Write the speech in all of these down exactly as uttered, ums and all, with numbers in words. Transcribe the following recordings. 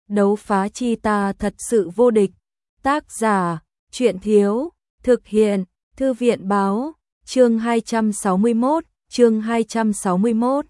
đấu phá chi ta thật sự vô địch. Tác giả, truyện thiếu, thực hiện, thư viện báo, chương hai trăm sáu mươi mốt, chương hai trăm sáu mươi mốt.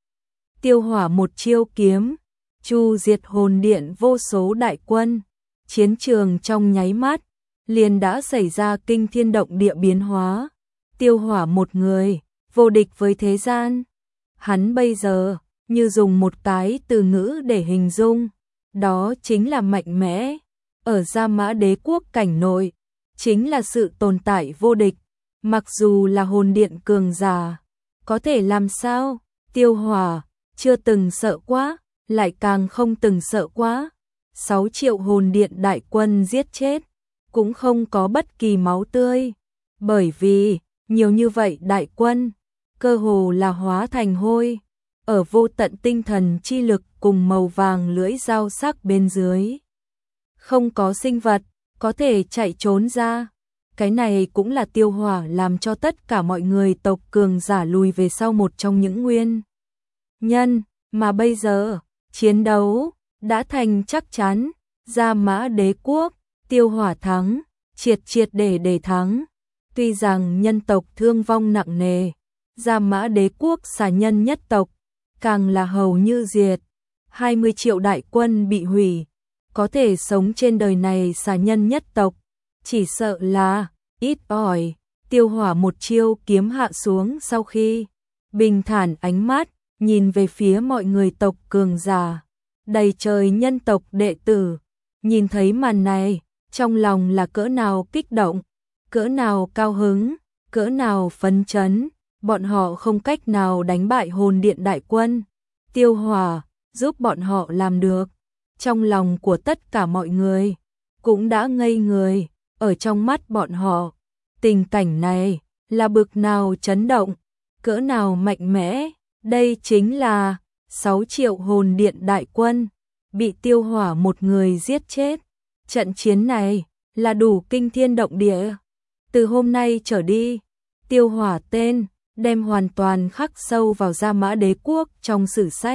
Tiêu hỏa một chiêu kiếm, chu diệt hồn điện vô số đại quân, chiến trường trong nháy mắt, liền đã xảy ra kinh thiên động địa biến hóa. Tiêu hỏa một người, vô địch với thế gian. Hắn bây giờ, như dùng một cái từ ngữ để hình dung, đó chính là mạnh mẽ. Ở Gia Mã Đế quốc cảnh nội, chính là sự tồn tại vô địch. Mặc dù là hồn điện cường giả, có thể làm sao? Tiêu hỏa chưa từng sợ quá, lại càng không từng sợ quá. sáu triệu hồn điện đại quân giết chết, cũng không có bất kỳ máu tươi. Bởi vì, nhiều như vậy đại quân, cơ hồ là hóa thành hôi. Ở vô tận tinh thần chi lực cùng màu vàng lưỡi dao sắc bên dưới, không có sinh vật có thể chạy trốn ra. Cái này cũng là tiêu hỏa làm cho tất cả mọi người tộc cường giả lùi về sau một trong những nguyên nhân. Mà bây giờ, chiến đấu đã thành chắc chắn. Gia Mã Đế quốc, tiêu hỏa thắng, triệt triệt để để thắng. Tuy rằng nhân tộc thương vong nặng nề, Gia Mã Đế quốc xà nhân nhất tộc càng là hầu như diệt. hai mươi triệu đại quân bị hủy, có thể sống trên đời này xà nhân nhất tộc, chỉ sợ là ít ỏi. Tiêu hỏa một chiêu kiếm hạ xuống sau khi bình thản ánh mắt, nhìn về phía mọi người tộc cường giả, đầy trời nhân tộc đệ tử. Nhìn thấy màn này, trong lòng là cỡ nào kích động, cỡ nào cao hứng, cỡ nào phấn chấn. Bọn họ không cách nào đánh bại hồn điện đại quân, tiêu hỏa giúp bọn họ làm được. Trong lòng của tất cả mọi người cũng đã ngây người. Ở trong mắt bọn họ, tình cảnh này là bực nào chấn động, cỡ nào mạnh mẽ. Đây chính là sáu triệu hồn điện đại quân bị tiêu hỏa một người giết chết. Trận chiến này là đủ kinh thiên động địa. Từ hôm nay trở đi, tiêu hỏa tên đem hoàn toàn khắc sâu vào Gia Mã Đế quốc trong sử sách.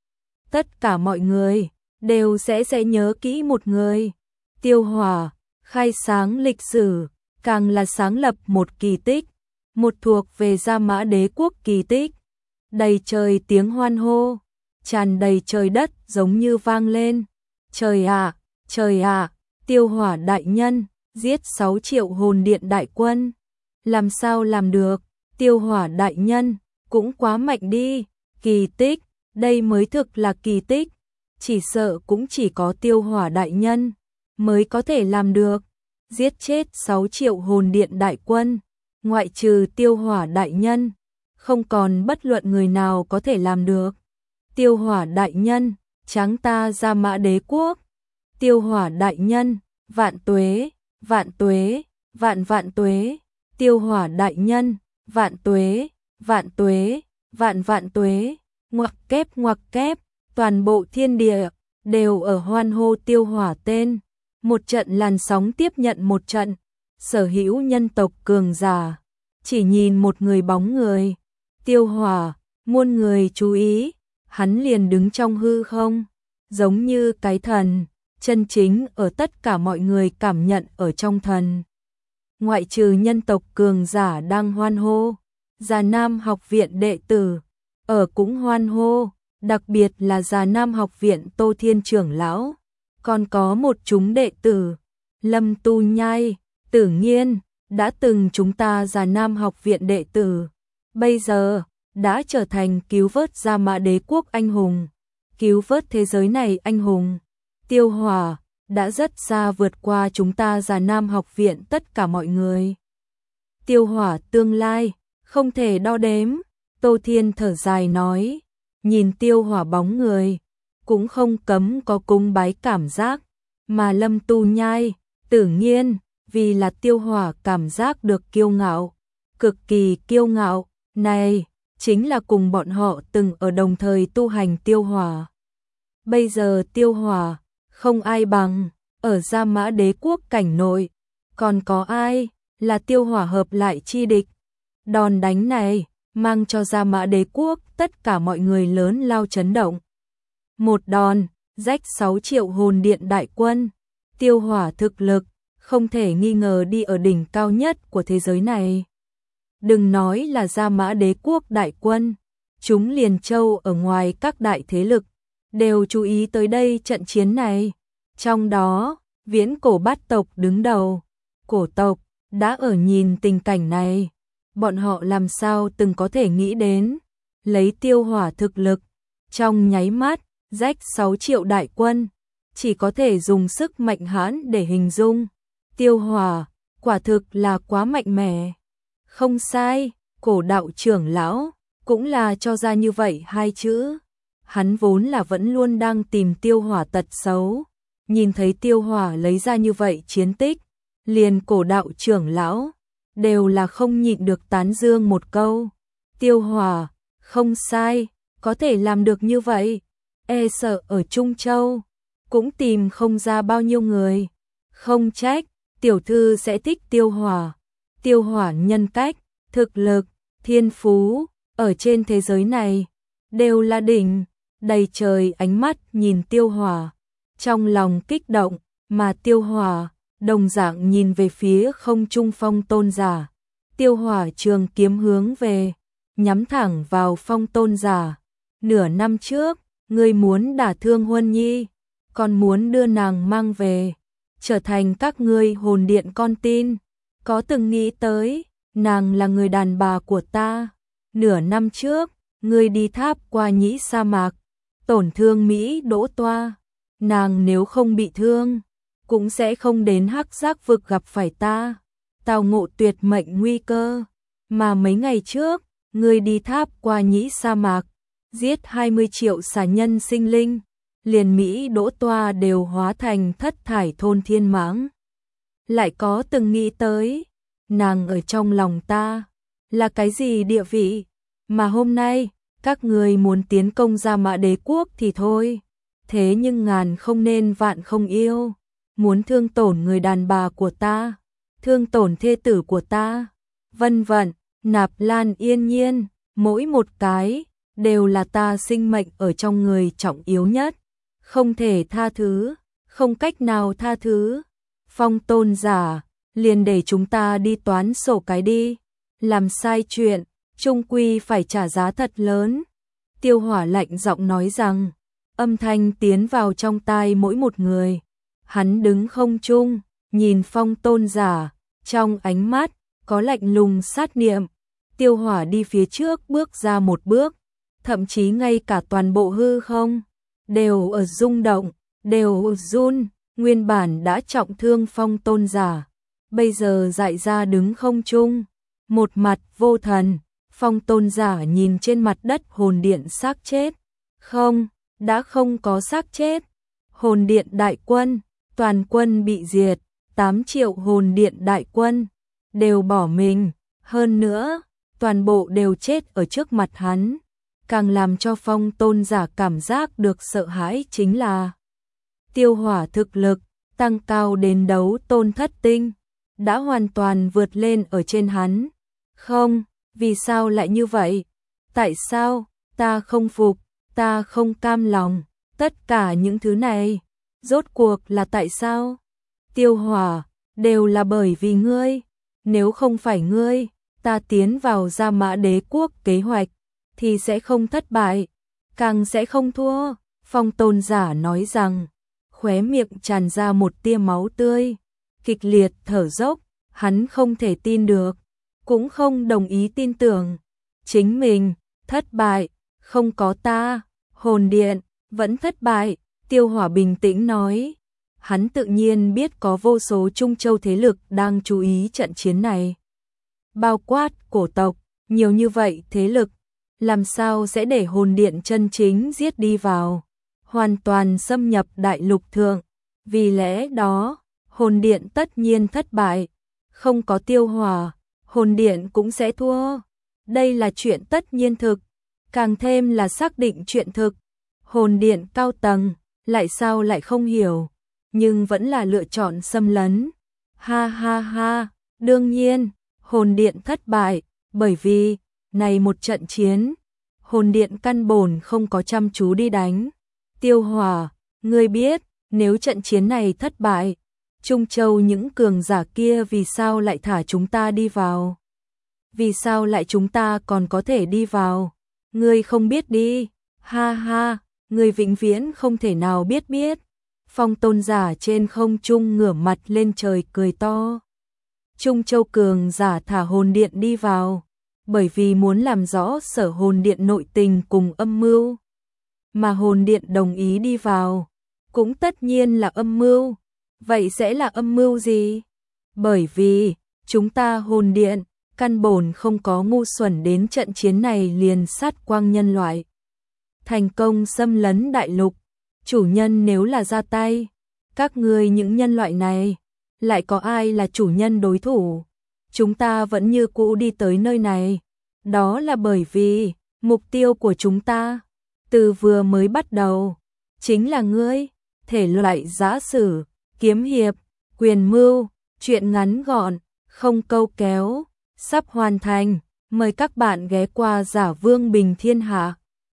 Tất cả mọi người đều sẽ sẽ nhớ kỹ một người. Tiêu hỏa khai sáng lịch sử, càng là sáng lập một kỳ tích, một thuộc về Gia Mã Đế quốc kỳ tích. Đầy trời tiếng hoan hô, tràn đầy trời đất giống như vang lên. Trời ạ, trời ạ, tiêu hỏa đại nhân giết sáu triệu hồn điện đại quân. Làm sao làm được? Tiêu hỏa đại nhân cũng quá mạnh đi. Kỳ tích, đây mới thực là kỳ tích. Chỉ sợ cũng chỉ có tiêu hỏa đại nhân mới có thể làm được. Giết chết sáu triệu hồn điện đại quân, ngoại trừ tiêu hỏa đại nhân, không còn bất luận người nào có thể làm được. Tiêu hỏa đại nhân, tráng ta Gia Mã Đế quốc. Tiêu hỏa đại nhân, vạn tuế, vạn tuế, vạn vạn tuế. Tiêu hỏa đại nhân, vạn tuế, vạn tuế, vạn vạn tuế. Ngoặc kép ngoặc kép, toàn bộ thiên địa đều ở hoan hô tiêu hỏa tên. Một trận làn sóng tiếp nhận một trận. Sở hữu nhân tộc cường giả chỉ nhìn một người bóng người, tiêu hỏa. Muôn người chú ý, hắn liền đứng trong hư không, giống như cái thần, chân chính ở tất cả mọi người cảm nhận ở trong thần. Ngoại trừ nhân tộc cường giả đang hoan hô, Già Nam học viện đệ tử ở cũng hoan hô, đặc biệt là Già Nam học viện Tô Thiên trưởng lão, còn có một chúng đệ tử, Lâm Tu Nhai, Tử Nghiên, đã từng chúng ta Già Nam học viện đệ tử, bây giờ đã trở thành cứu vớt Gia Mã Đế quốc anh hùng, cứu vớt thế giới này anh hùng. Tiêu hỏa đã rất xa vượt qua chúng ta Già Nam học viện tất cả mọi người. Tiêu hỏa tương lai không thể đo đếm. Tô Thiên thở dài nói, nhìn tiêu hỏa bóng người, cũng không cấm có cúng bái cảm giác. Mà Lâm Tu Nhai, Tử Nghiên, vì là tiêu hỏa cảm giác được kiêu ngạo, cực kỳ kiêu ngạo. Này chính là cùng bọn họ từng ở đồng thời tu hành tiêu hỏa. Bây giờ tiêu hỏa không ai bằng. Ở Gia Mã Đế quốc cảnh nội, còn có ai là tiêu hỏa hợp lại chi địch? Đòn đánh này mang cho Gia Mã Đế quốc tất cả mọi người lớn lao chấn động. Một đòn rách sáu triệu hồn điện đại quân. Tiêu Hỏa thực lực không thể nghi ngờ đi ở đỉnh cao nhất của thế giới này. Đừng nói là Gia Mã Đế quốc đại quân, chúng liền châu ở ngoài các đại thế lực đều chú ý tới đây trận chiến này. Trong đó, Viễn Cổ Bát tộc đứng đầu. Cổ tộc đã ở nhìn tình cảnh này, bọn họ làm sao từng có thể nghĩ đến, lấy Tiêu Hỏa thực lực, trong nháy mắt rách sáu triệu đại quân, chỉ có thể dùng sức mạnh hãn để hình dung. Tiêu Hỏa quả thực là quá mạnh mẽ. Không sai, Cổ đạo trưởng lão cũng là cho ra như vậy hai chữ. Hắn vốn là vẫn luôn đang tìm Tiêu Hỏa tật xấu, nhìn thấy Tiêu Hỏa lấy ra như vậy chiến tích, liền Cổ đạo trưởng lão đều là không nhịn được tán dương một câu. Tiêu Hỏa, không sai, có thể làm được như vậy, e sợ ở Trung Châu cũng tìm không ra bao nhiêu người. Không trách tiểu thư sẽ thích Tiêu Hỏa. Tiêu Hỏa nhân cách, thực lực, thiên phú ở trên thế giới này đều là đỉnh. Đầy trời ánh mắt nhìn Tiêu Hỏa, trong lòng kích động, mà Tiêu Hỏa đồng dạng nhìn về phía không trung Phong Tôn giả. Tiêu Hỏa trường kiếm hướng về, nhắm thẳng vào Phong Tôn giả. Nửa năm trước, ngươi muốn đả thương Huân Nhi, còn muốn đưa nàng mang về, trở thành các ngươi hồn điện con tin. Có từng nghĩ tới, nàng là người đàn bà của ta. Nửa năm trước, ngươi đi tháp qua Nhĩ sa mạc, tổn thương Mỹ Đỗ Toa. Nàng nếu không bị thương, cũng sẽ không đến Hắc Giác vực gặp phải ta, tao ngộ tuyệt mệnh nguy cơ. Mà mấy ngày trước, ngươi đi tháp qua Nhĩ sa mạc, giết hai mươi triệu xà nhân sinh linh, liền Mỹ Đỗ Toa đều hóa thành thất thải thôn thiên mãng. Lại có từng nghĩ tới, nàng ở trong lòng ta là cái gì địa vị, mà hôm nay các người muốn tiến công Gia Mã Đế quốc thì thôi, thế nhưng ngàn không nên vạn không yêu, muốn thương tổn người đàn bà của ta, thương tổn thê tử của ta, vân vân. Nạp Lan Yên Nhiên, mỗi một cái đều là ta sinh mệnh ở trong người trọng yếu nhất, không thể tha thứ, không cách nào tha thứ. Phong Tôn giả, liền để chúng ta đi toán sổ cái đi, làm sai chuyện, chung quy phải trả giá thật lớn. Tiêu Hỏa lạnh giọng nói rằng, âm thanh tiến vào trong tai mỗi một người. Hắn đứng không trung, nhìn Phong Tôn giả, trong ánh mắt có lạnh lùng sát niệm. Tiêu Hỏa đi phía trước bước ra một bước, thậm chí ngay cả toàn bộ hư không đều ở rung động, đều ở run. Nguyên bản đã trọng thương Phong Tôn giả, bây giờ dại ra đứng không trung, một mặt vô thần. Phong Tôn giả nhìn trên mặt đất hồn điện xác chết. Không, đã không có xác chết. Hồn điện đại quân, toàn quân bị diệt, tám triệu hồn điện đại quân đều bỏ mình, hơn nữa, toàn bộ đều chết ở trước mặt hắn. Càng làm cho Phong Tôn giả cảm giác được sợ hãi chính là Tiêu Hỏa thực lực tăng cao đến đấu tôn thất tinh, đã hoàn toàn vượt lên ở trên hắn. Không, vì sao lại như vậy? Tại sao? Ta không phục, ta không cam lòng, tất cả những thứ này, rốt cuộc là tại sao? Tiêu Hỏa, đều là bởi vì ngươi, nếu không phải ngươi, ta tiến vào Gia Mã Đế quốc kế hoạch, thì sẽ không thất bại, càng sẽ không thua. Phong Tôn giả nói rằng, khóe miệng tràn ra một tia máu tươi, kịch liệt thở dốc, hắn không thể tin được, cũng không đồng ý tin tưởng. Chính mình, thất bại, không có ta, hồn điện, vẫn thất bại. Tiêu Hỏa bình tĩnh nói, hắn tự nhiên biết có vô số Trung Châu thế lực đang chú ý trận chiến này. Bao quát cổ tộc, nhiều như vậy thế lực, làm sao sẽ để hồn điện chân chính giết đi vào, hoàn toàn xâm nhập đại lục thượng. Vì lẽ đó, hồn điện tất nhiên thất bại, không có Tiêu Hỏa, hồn điện cũng sẽ thua. Đây là chuyện tất nhiên thực, càng thêm là xác định chuyện thực. Hồn điện cao tầng, lại sao lại không hiểu, nhưng vẫn là lựa chọn xâm lấn. Ha ha ha, đương nhiên, hồn điện thất bại, bởi vì, này một trận chiến, hồn điện căn bổn không có chăm chú đi đánh. Tiêu Hỏa, Ngươi biết, nếu trận chiến này thất bại, Trung Châu những cường giả kia vì sao lại thả chúng ta đi vào? Vì sao lại chúng ta còn có thể đi vào? Ngươi không biết đi, ha ha, ngươi vĩnh viễn không thể nào biết biết. Phong tôn giả trên không trung ngửa mặt lên trời cười to. Trung Châu cường giả thả hồn điện đi vào, bởi vì muốn làm rõ sở hồn điện nội tình cùng âm mưu. Mà hồn điện đồng ý đi vào, cũng tất nhiên là âm mưu. Vậy sẽ là âm mưu gì? Bởi vì, chúng ta hồn điện, căn bổn không có ngu xuẩn đến trận chiến này liền sát quang nhân loại. Thành công xâm lấn đại lục, chủ nhân nếu là ra tay, các ngươi những nhân loại này, lại có ai là chủ nhân đối thủ? Chúng ta vẫn như cũ đi tới nơi này, đó là bởi vì, mục tiêu của chúng ta, từ vừa mới bắt đầu, chính là ngươi, thể loại giã sử, kiếm hiệp, quyền mưu, chuyện ngắn gọn, không câu kéo, sắp hoàn thành, mời các bạn ghé qua Giả Vương Bình Thiên Hạ.